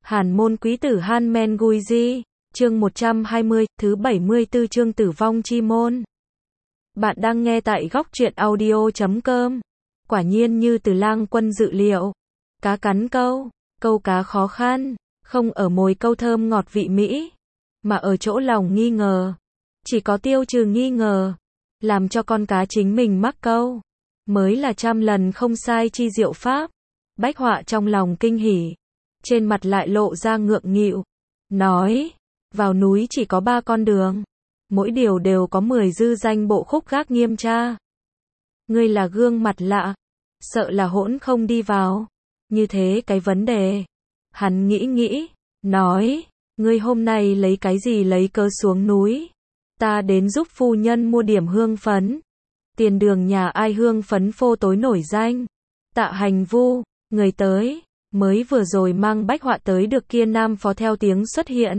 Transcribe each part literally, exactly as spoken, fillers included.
Hàn môn quý tử Han Men Gui Di, chương một trăm hai mươi, thứ bảy mươi tư chương tử vong chi môn. Bạn đang nghe tại góc truyện audio chấm com. Quả nhiên như Từ Lang Quân dự liệu. Cá cắn câu, câu cá khó khăn, không ở mồi câu thơm ngọt vị mỹ, mà ở chỗ lòng nghi ngờ. Chỉ có tiêu trừ nghi ngờ, làm cho con cá chính mình mắc câu, mới là trăm lần không sai chi diệu pháp. Bách Họa trong lòng kinh hỉ, trên mặt lại lộ ra ngượng nghịu, nói, vào núi chỉ có ba con đường, mỗi điều đều có mười dư danh bộ khúc gác nghiêm tra. Ngươi là gương mặt lạ, sợ là hỗn không đi vào, như thế cái vấn đề. Hắn nghĩ nghĩ, nói, ngươi hôm nay lấy cái gì lấy cớ xuống núi? Ta đến giúp phu nhân mua điểm hương phấn. Tiền đường nhà ai hương phấn phô tối nổi danh? Tạ Hành Vu, người tới, mới vừa rồi mang Bách Họa tới được kia nam phó theo tiếng xuất hiện.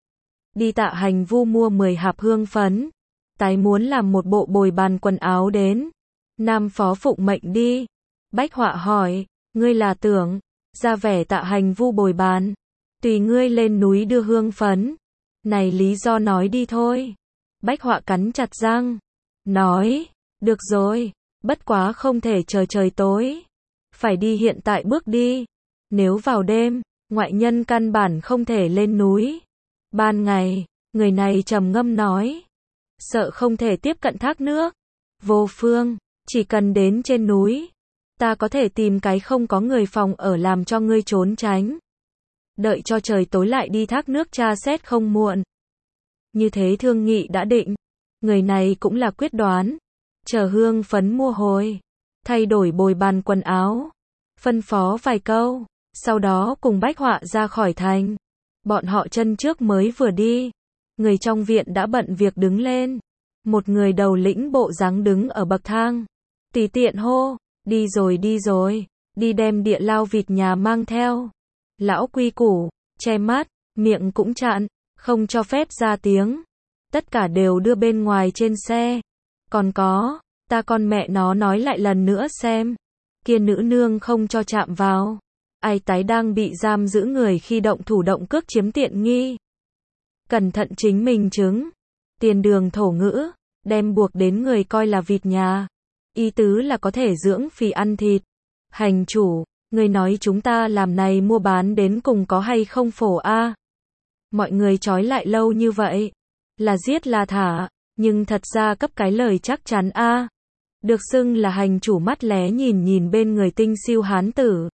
Đi Tạ Hành Vu mua mười hạp hương phấn, tái muốn làm một bộ bồi bàn quần áo đến. Nam phó phụng mệnh đi. Bách Họa hỏi, ngươi là tưởng ra vẻ Tạ Hành Vu bồi bàn, tùy ngươi lên núi đưa hương phấn. Này lý do nói đi thôi. Bách Họa cắn chặt răng, nói, được rồi, bất quá không thể chờ trời tối, phải đi hiện tại bước đi. Nếu vào đêm, ngoại nhân căn bản không thể lên núi. Ban ngày, người này trầm ngâm nói, sợ không thể tiếp cận thác nước. Vô phương, chỉ cần đến trên núi, ta có thể tìm cái không có người phòng ở làm cho ngươi trốn tránh. Đợi cho trời tối lại đi thác nước tra xét không muộn. Như thế thương nghị đã định, người này cũng là quyết đoán. Chờ hương phấn mua hồi, thay đổi bồi bàn quần áo, phân phó vài câu, sau đó cùng Bách Họa ra khỏi thành. Bọn họ chân trước mới vừa đi, người trong viện đã bận việc đứng lên. Một người đầu lĩnh bộ dáng đứng ở bậc thang, tùy tiện hô, đi rồi đi rồi, đi đem địa lao vịt nhà mang theo. Lão quy củ, che mắt, miệng cũng chặn, không cho phép ra tiếng. Tất cả đều đưa bên ngoài trên xe. Còn có, ta con mẹ nó nói lại lần nữa xem. Kia nữ nương không cho chạm vào. Ai tái đang bị giam giữ người khi động thủ động cước chiếm tiện nghi. Cẩn thận chính mình chứng. Tiền đường thổ ngữ, đem buộc đến người coi là vịt nhà. Ý tứ là có thể dưỡng phì ăn thịt. Hành chủ, người nói chúng ta làm này mua bán đến cùng có hay không phổ a? Mọi người trói lại lâu như vậy, là giết là thả, nhưng thật ra cấp cái lời chắc chắn a. Được xưng là hành chủ mắt lé nhìn nhìn bên người tinh siêu hán tử.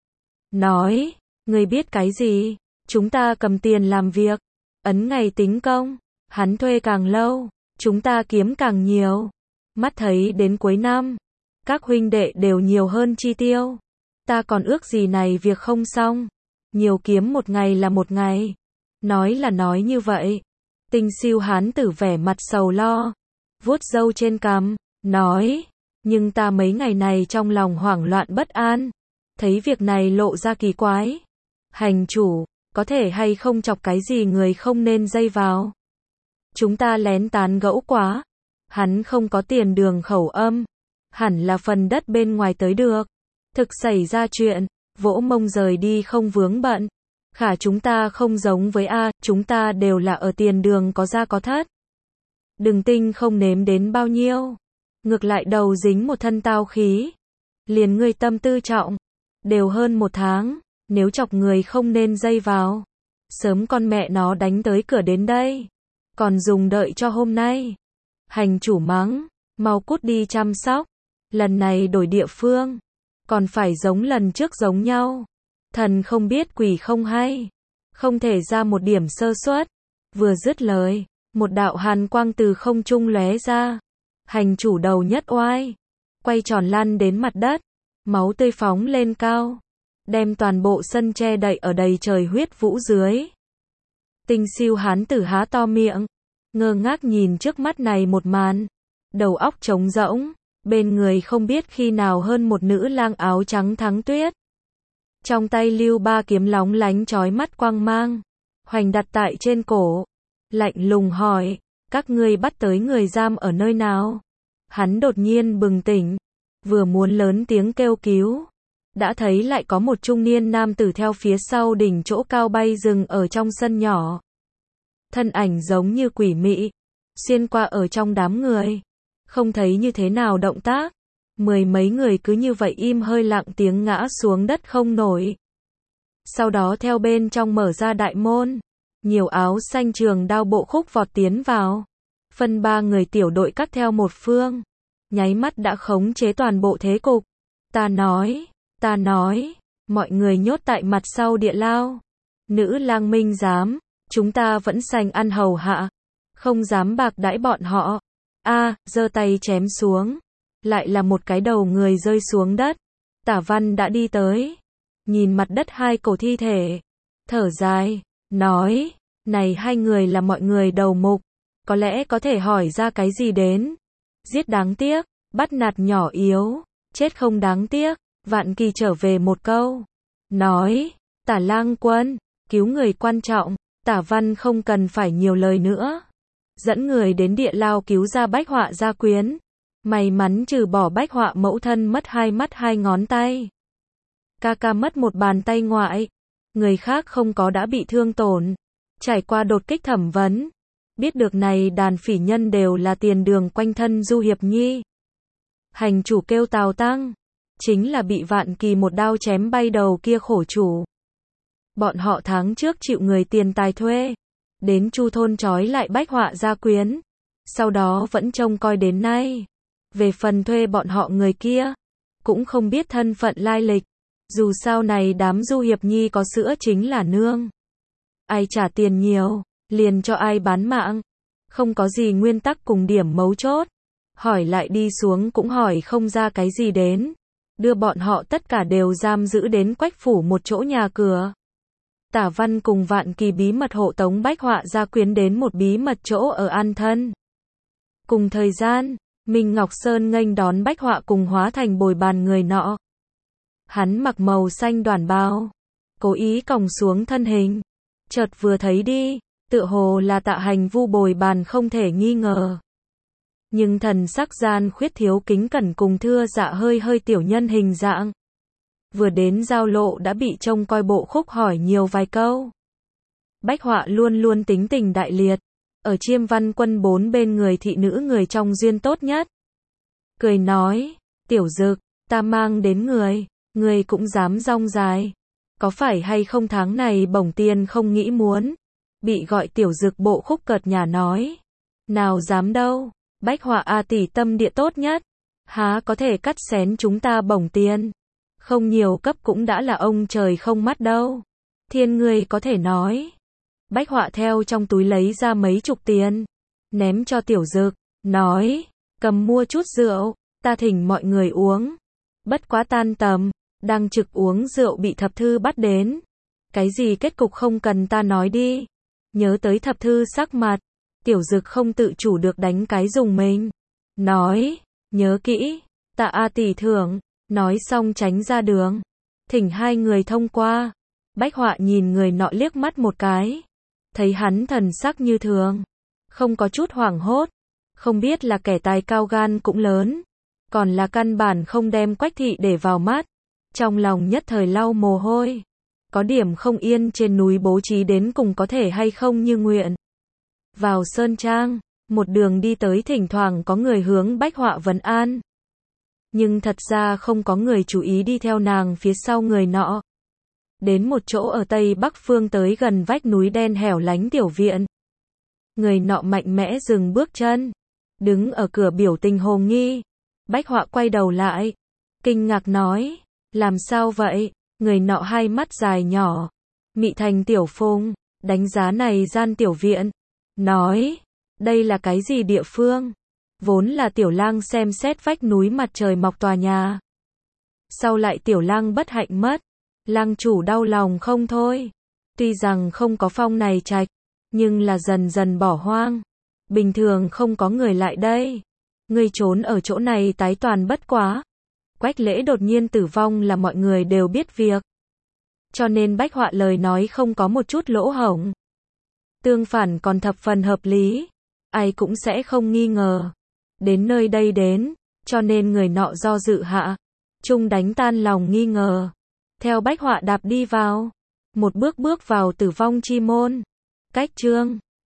Nói, người biết cái gì? Chúng ta cầm tiền làm việc, ấn ngày tính công, hắn thuê càng lâu, chúng ta kiếm càng nhiều. Mắt thấy đến cuối năm, các huynh đệ đều nhiều hơn chi tiêu. Ta còn ước gì này việc không xong, nhiều kiếm một ngày là một ngày. Nói là nói như vậy. Tinh siêu hán tử vẻ mặt sầu lo, vuốt râu trên cằm, nói, nhưng ta mấy ngày này trong lòng hoảng loạn bất an, thấy việc này lộ ra kỳ quái. Hành chủ, có thể hay không chọc cái gì người không nên dây vào. Chúng ta lén tán gẫu quá. Hắn không có tiền đường khẩu âm, hẳn là phần đất bên ngoài tới được. Thực xảy ra chuyện, vỗ mông rời đi không vướng bận. Khả chúng ta không giống với A, chúng ta đều là ở tiền đường có ra có thất. Đừng tinh không nếm đến bao nhiêu, ngược lại đầu dính một thân tao khí. Liền ngươi tâm tư trọng, đều hơn một tháng, nếu chọc người không nên dây vào. Sớm con mẹ nó đánh tới cửa đến đây, còn dùng đợi cho hôm nay. Hành chủ mắng, mau cút đi chăm sóc, lần này đổi địa phương, còn phải giống lần trước giống nhau. Thần không biết quỷ không hay, không thể ra một điểm sơ suất. Vừa dứt lời, một đạo hàn quang từ không trung lóe ra. Hành chủ đầu nhất oai, quay tròn lăn đến mặt đất, máu tươi phóng lên cao, đem toàn bộ sân che đậy ở đầy trời huyết vũ dưới. Tinh siêu hán tử há to miệng, ngơ ngác nhìn trước mắt này một màn, đầu óc trống rỗng, bên người không biết khi nào hơn một nữ lang áo trắng thắng tuyết. Trong tay lưu ba kiếm lóng lánh chói mắt quang mang, hoành đặt tại trên cổ, lạnh lùng hỏi, các ngươi bắt tới người giam ở nơi nào? Hắn đột nhiên bừng tỉnh, vừa muốn lớn tiếng kêu cứu, đã thấy lại có một trung niên nam tử theo phía sau đỉnh chỗ cao bay dừng ở trong sân nhỏ. Thân ảnh giống như quỷ mị, xuyên qua ở trong đám người, không thấy như thế nào động tác. Mười mấy người cứ như vậy im hơi lặng tiếng ngã xuống đất không nổi. Sau đó theo bên trong mở ra đại môn, nhiều áo xanh trường đao bộ khúc vọt tiến vào. Phân ba người tiểu đội cắt theo một phương, nháy mắt đã khống chế toàn bộ thế cục. Ta nói, ta nói, mọi người nhốt tại mặt sau địa lao. Nữ lang minh dám, chúng ta vẫn sành ăn hầu hạ, không dám bạc đãi bọn họ. A, giơ tay chém xuống, lại là một cái đầu người rơi xuống đất. Tả Văn đã đi tới, nhìn mặt đất hai cổ thi thể, thở dài, nói, này hai người là mọi người đầu mục, có lẽ có thể hỏi ra cái gì đến. Giết đáng tiếc, bắt nạt nhỏ yếu, chết không đáng tiếc. Vạn Kỳ trở về một câu, nói, Tả lang quân, cứu người quan trọng. Tả Văn không cần phải nhiều lời nữa, dẫn người đến địa lao cứu ra Bách Họa gia quyến. May mắn trừ bỏ Bách Họa mẫu thân mất hai mắt hai ngón tay, ca ca mất một bàn tay ngoại, người khác không có đã bị thương tổn. Trải qua đột kích thẩm vấn, biết được này đàn phỉ nhân đều là tiền đường quanh thân Du Hiệp Nhi. Hành chủ kêu Tào Tăng, chính là bị Vạn Kỳ một đao chém bay đầu kia khổ chủ. Bọn họ tháng trước chịu người tiền tài thuê, đến Chu thôn trói lại Bách Họa gia quyến, sau đó vẫn trông coi đến nay. Về phần thuê bọn họ người kia, cũng không biết thân phận lai lịch. Dù sao này đám Du Hiệp Nhi có sữa chính là nương. Ai trả tiền nhiều, liền cho ai bán mạng. Không có gì nguyên tắc cùng điểm mấu chốt. Hỏi lại đi xuống cũng hỏi không ra cái gì đến. Đưa bọn họ tất cả đều giam giữ đến Quách phủ một chỗ nhà cửa. Tả Văn cùng Vạn Kỳ bí mật hộ tống Bách Họa gia quyến đến một bí mật chỗ ở An Thân. Cùng thời gian, Minh Ngọc Sơn nghênh đón Bách Họa cùng hóa thành bồi bàn người nọ. Hắn mặc màu xanh đoàn bào, cố ý còng xuống thân hình. Chợt vừa thấy đi, tựa hồ là Tạ Hành Vu bồi bàn không thể nghi ngờ. Nhưng thần sắc gian khuyết thiếu kính cẩn cùng thưa dạ hơi hơi tiểu nhân hình dạng. Vừa đến giao lộ đã bị trông coi bộ khúc hỏi nhiều vài câu. Bách Họa luôn luôn tính tình đại liệt, ở Chiêm Văn Quân bốn bên người thị nữ người trong duyên tốt nhất. Cười nói, tiểu Dực, ta mang đến người, người cũng dám rong dài. Có phải hay không tháng này bổng tiền không nghĩ muốn? Bị gọi tiểu Dực bộ khúc cợt nhả nói. Nào dám đâu, Bách Họa a tỷ tâm địa tốt nhất. Há có thể cắt xén chúng ta bổng tiền. Không nhiều cấp cũng đã là ông trời không mắt đâu. Thiên người có thể nói. Bách Họa theo trong túi lấy ra mấy chục tiền, ném cho tiểu Dực, nói, cầm mua chút rượu, ta thỉnh mọi người uống. Bất quá tan tầm, đang trực uống rượu bị thập thư bắt đến. Cái gì kết cục không cần ta nói đi. Nhớ tới thập thư sắc mặt, tiểu Dực không tự chủ được đánh cái dùng mình. Nói, nhớ kỹ, tạ a tỷ thưởng. Nói xong tránh ra đường, thỉnh hai người thông qua. Bách Họa nhìn người nọ liếc mắt một cái, thấy hắn thần sắc như thường, không có chút hoảng hốt, không biết là kẻ tài cao gan cũng lớn, còn là căn bản không đem Quách thị để vào mắt. Trong lòng nhất thời lau mồ hôi, có điểm không yên trên núi bố trí đến cùng có thể hay không như nguyện. Vào sơn trang, một đường đi tới thỉnh thoảng có người hướng Bách Họa vấn an. Nhưng thật ra không có người chú ý đi theo nàng phía sau người nọ. Đến một chỗ ở tây bắc phương tới gần vách núi đen hẻo lánh tiểu viện. Người nọ mạnh mẽ dừng bước chân, đứng ở cửa biểu tình hồ nghi. Bách Họa quay đầu lại, kinh ngạc nói, làm sao vậy? Người nọ hai mắt dài nhỏ, mị thành tiểu phùng, đánh giá này gian tiểu viện, nói, đây là cái gì địa phương? Vốn là tiểu lang xem xét vách núi mặt trời mọc tòa nhà. Sau lại tiểu lang bất hạnh mất, lang chủ đau lòng không thôi. Tuy rằng không có phong này trạch, nhưng là dần dần bỏ hoang. Bình thường không có người lại đây. Người trốn ở chỗ này tái toàn bất quá. Quách Lễ đột nhiên tử vong là mọi người đều biết việc. Cho nên Bách Họa lời nói không có một chút lỗ hổng. Tương phản còn thập phần hợp lý. Ai cũng sẽ không nghi ngờ. Đến nơi đây đến, cho nên người nọ do dự hạ. Trung đánh tan lòng nghi ngờ. Theo bách họa đạp đi vào. Một bước bước vào tử vong chi môn. Cách chương